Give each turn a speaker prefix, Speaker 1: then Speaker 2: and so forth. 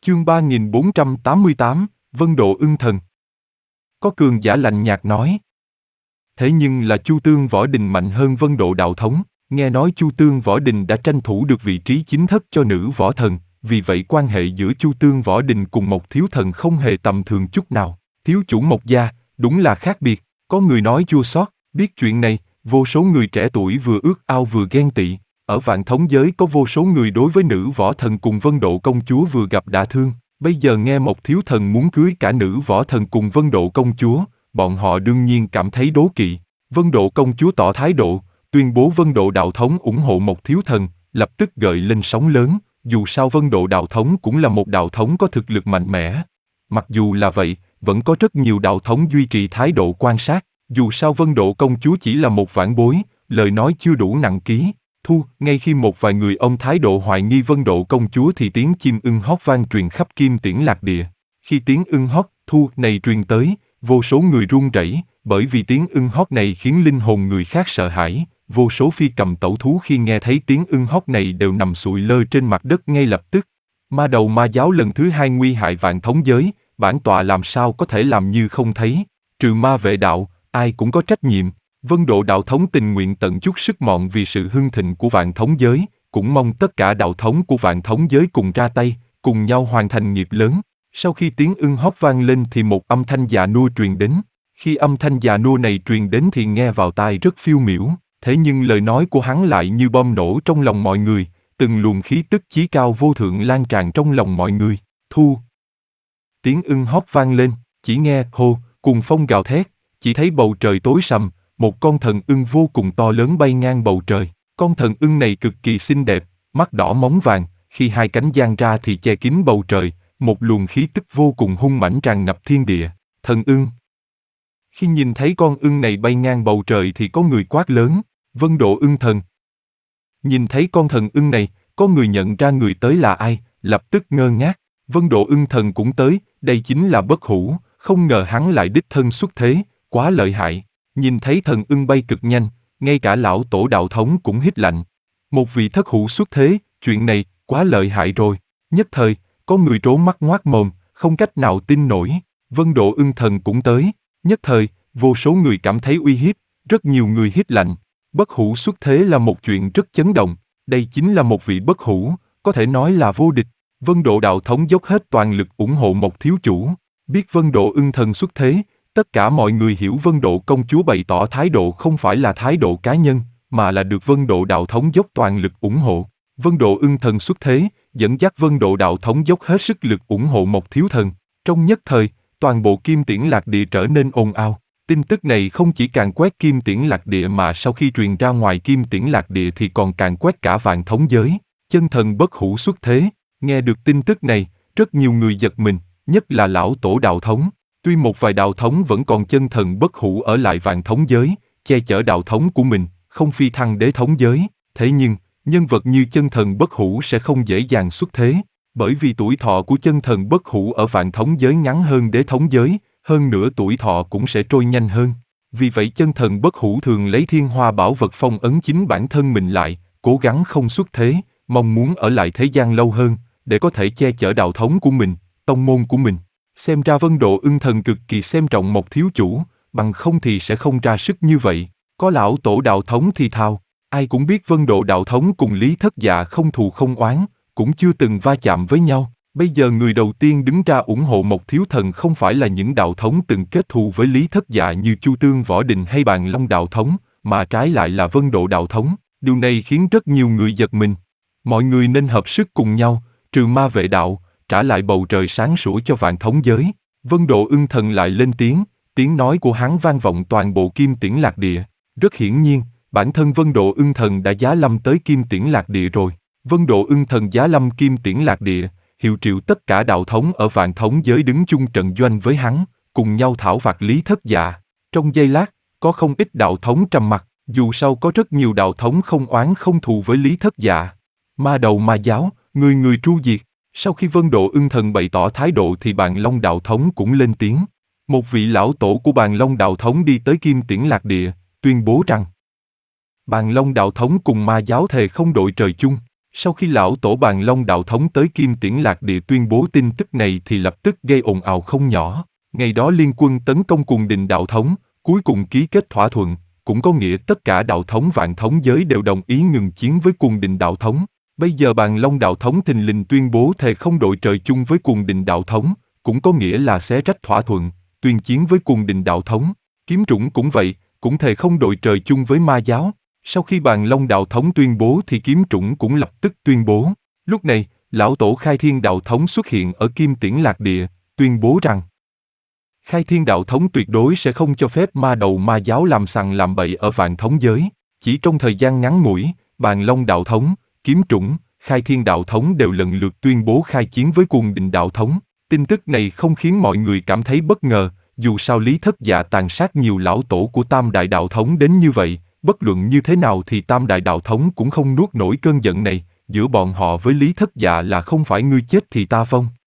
Speaker 1: Chương 3488, Vân Độ Ưng Thần. Có cường giả lạnh nhạt nói. Thế nhưng là Chu Tương Võ Đình mạnh hơn Vân Độ Đạo Thống, nghe nói Chu Tương Võ Đình đã tranh thủ được vị trí chính thất cho nữ võ thần, vì vậy quan hệ giữa Chu Tương Võ Đình cùng Mộc Thiếu Thần không hề tầm thường chút nào. Thiếu chủ Mộc gia, đúng là khác biệt, có người nói chua xót, biết chuyện này, vô số người trẻ tuổi vừa ước ao vừa ghen tị. Ở Vạn Thống giới có vô số người đối với nữ võ thần cùng Vân Độ công chúa vừa gặp đã thương, bây giờ nghe Mộc Thiếu Thần muốn cưới cả nữ võ thần cùng Vân Độ công chúa, bọn họ đương nhiên cảm thấy đố kỵ. Vân Độ công chúa tỏ thái độ, tuyên bố Vân Độ Đạo Thống ủng hộ Mộc Thiếu Thần, lập tức gợi lên sóng lớn, dù sao Vân Độ Đạo Thống cũng là một đạo thống có thực lực mạnh mẽ. Mặc dù là vậy, vẫn có rất nhiều đạo thống duy trì thái độ quan sát, dù sao Vân Độ công chúa chỉ là một vãn bối, lời nói chưa đủ nặng ký. Ngay khi một vài người ông thái độ hoài nghi Vân Độ công chúa thì tiếng chim ưng hót vang truyền khắp Kim Tiễn Lạc Địa. Khi tiếng ưng hót này truyền tới, vô số người run rẩy, bởi vì tiếng ưng hót này khiến linh hồn người khác sợ hãi. Vô số phi cầm tẩu thú khi nghe thấy tiếng ưng hót này đều nằm sụi lơ trên mặt đất ngay lập tức. Ma đầu ma giáo lần thứ 2 nguy hại Vạn Thống giới, bản tọa làm sao có thể làm như không thấy? Trừ ma vệ đạo, ai cũng có trách nhiệm. Vân Độ Đạo Thống tình nguyện tận chút sức mọn vì sự hưng thịnh của Vạn Thống giới, cũng mong tất cả đạo thống của Vạn Thống giới cùng ra tay, cùng nhau hoàn thành nghiệp lớn. Sau khi tiếng ưng hót vang lên thì một âm thanh già nua truyền đến. Khi âm thanh già nua này truyền đến thì nghe vào tai rất phiêu miểu, thế nhưng lời nói của hắn lại như bom nổ trong lòng mọi người, từng luồng khí tức chí cao vô thượng lan tràn trong lòng mọi người. Tiếng ưng hót vang lên, chỉ nghe hô, cuồng phong gào thét, chỉ thấy bầu trời tối sầm. Một con thần ưng vô cùng to lớn bay ngang bầu trời. Con thần ưng này cực kỳ xinh đẹp, mắt đỏ móng vàng, khi hai cánh dang ra thì che kín bầu trời, một luồng khí tức vô cùng hung mãnh tràn ngập thiên địa. Thần ưng. Khi nhìn thấy con ưng này bay ngang bầu trời thì có người quát lớn, Vân Độ Ưng Thần. Nhìn thấy con thần ưng này, có người nhận ra người tới là ai, lập tức ngơ ngác. Vân Độ Ưng Thần cũng tới, đây chính là Bất Hủ, không ngờ hắn lại đích thân xuất thế, quá lợi hại. Nhìn thấy thần ưng bay cực nhanh, ngay cả lão tổ đạo thống cũng hít lạnh. Một vị thất hủ xuất thế, chuyện này quá lợi hại rồi. Nhất thời, có người trố mắt ngoác mồm, không cách nào tin nổi. Vân Độ Ưng Thần cũng tới. Nhất thời, vô số người cảm thấy uy hiếp, rất nhiều người hít lạnh. Bất hủ xuất thế là một chuyện rất chấn động. Đây chính là một vị bất hủ, có thể nói là vô địch. Vân Độ đạo thống dốc hết toàn lực ủng hộ Mộc thiếu chủ. Biết Vân Độ Ưng Thần xuất thế, tất cả mọi người hiểu Vân Độ công chúa bày tỏ thái độ không phải là thái độ cá nhân, mà là được Vân Độ đạo thống dốc toàn lực ủng hộ. Vân Độ Ưng Thần xuất thế, dẫn dắt Vân Độ đạo thống dốc hết sức lực ủng hộ Mộc thiếu thần. Trong nhất thời, toàn bộ Kim Tiễn Lạc Địa trở nên ồn ào. Tin tức này không chỉ càn quét Kim Tiễn Lạc Địa mà sau khi truyền ra ngoài Kim Tiễn Lạc Địa thì còn càn quét cả Vạn Thống giới. Chân thần bất hủ xuất thế, nghe được tin tức này, rất nhiều người giật mình, nhất là lão tổ đạo thống. Tuy một vài đạo thống vẫn còn chân thần bất hủ ở lại Vạn Thống giới, che chở đạo thống của mình, không phi thăng đế thống giới, thế nhưng, nhân vật như chân thần bất hủ sẽ không dễ dàng xuất thế, bởi vì tuổi thọ của chân thần bất hủ ở Vạn Thống giới ngắn hơn đế thống giới, hơn nữa tuổi thọ cũng sẽ trôi nhanh hơn. Vì vậy chân thần bất hủ thường lấy thiên hoa bảo vật phong ấn chính bản thân mình lại, cố gắng không xuất thế, mong muốn ở lại thế gian lâu hơn, để có thể che chở đạo thống của mình, tông môn của mình. Xem ra Vân Độ Ưng Thần cực kỳ xem trọng Mộc thiếu chủ, bằng không thì sẽ không ra sức như vậy. Có lão tổ đạo thống thì thào, ai cũng biết Vân Độ đạo thống cùng Lý Thất Dạ không thù không oán, cũng chưa từng va chạm với nhau. Bây giờ người đầu tiên đứng ra ủng hộ Mộc thiếu thần không phải là những đạo thống từng kết thù với Lý Thất Dạ như Chu Tương Võ Đình hay Bàn Long đạo thống, mà trái lại là Vân Độ đạo thống. Điều này khiến rất nhiều người giật mình. Mọi người nên hợp sức cùng nhau, trừ ma vệ đạo, trả lại bầu trời sáng sủa cho Vạn Thống giới. Vân Độ Ưng Thần lại lên tiếng, tiếng nói của hắn vang vọng toàn bộ Kim Tiễn Lạc Địa. Rất hiển nhiên, bản thân Vân Độ Ưng Thần đã giá lâm tới Kim Tiễn Lạc Địa rồi. Vân Độ Ưng Thần giá lâm Kim Tiễn Lạc Địa, hiệu triệu tất cả đạo thống ở Vạn Thống giới đứng chung trận doanh với hắn, cùng nhau thảo phạt Lý Thất Dạ. Trong giây lát, có không ít đạo thống trầm mặc, dù sao có rất nhiều đạo thống không oán không thù với Lý Thất Dạ. Ma đầu ma giáo, người người tru diệt. Sau khi Vân Độ Ưng Thần bày tỏ thái độ thì Bàn Long đạo thống cũng lên tiếng. Một vị lão tổ của Bàn Long đạo thống đi tới Kim Tiễn Lạc Địa, tuyên bố rằng Bàn Long đạo thống cùng ma giáo thề không đội trời chung. Sau khi lão tổ Bàn Long Đạo Thống tới Kim Tiễn Lạc Địa tuyên bố tin tức này thì lập tức gây ồn ào không nhỏ. Ngày đó liên quân tấn công Cuồng Đình Đạo Thống, cuối cùng ký kết thỏa thuận, cũng có nghĩa tất cả đạo thống vạn thống giới đều đồng ý ngừng chiến với Cuồng Đình Đạo Thống. Bây giờ Bàn Long Đạo Thống thình lình tuyên bố thề không đội trời chung với Cuồng Đình Đạo Thống, cũng có nghĩa là xé rách thỏa thuận, tuyên chiến với Cuồng Đình Đạo Thống. Kiếm Trũng cũng vậy, cũng thề không đội trời chung với ma giáo. Sau khi Bàn Long Đạo Thống tuyên bố thì Kiếm Trũng cũng lập tức tuyên bố. Lúc này, lão tổ Khai Thiên Đạo Thống xuất hiện ở Kim Tiễn Lạc Địa, tuyên bố rằng Khai Thiên Đạo Thống tuyệt đối sẽ không cho phép ma đầu ma giáo làm sằng làm bậy ở vạn thống giới. Chỉ trong thời gian ngắn ngủi, Bàn Long Đạo Thống, Kiếm Trũng, Khai Thiên Đạo Thống đều lần lượt tuyên bố khai chiến với Cuồng Đình Đạo Thống. Tin tức này không khiến mọi người cảm thấy bất ngờ, dù sao Lý Thất Dạ tàn sát nhiều lão tổ của Tam Đại Đạo Thống đến như vậy, bất luận như thế nào thì Tam Đại Đạo Thống cũng không nuốt nổi cơn giận này, giữa bọn họ với Lý Thất Dạ là không phải ngươi chết thì ta vong.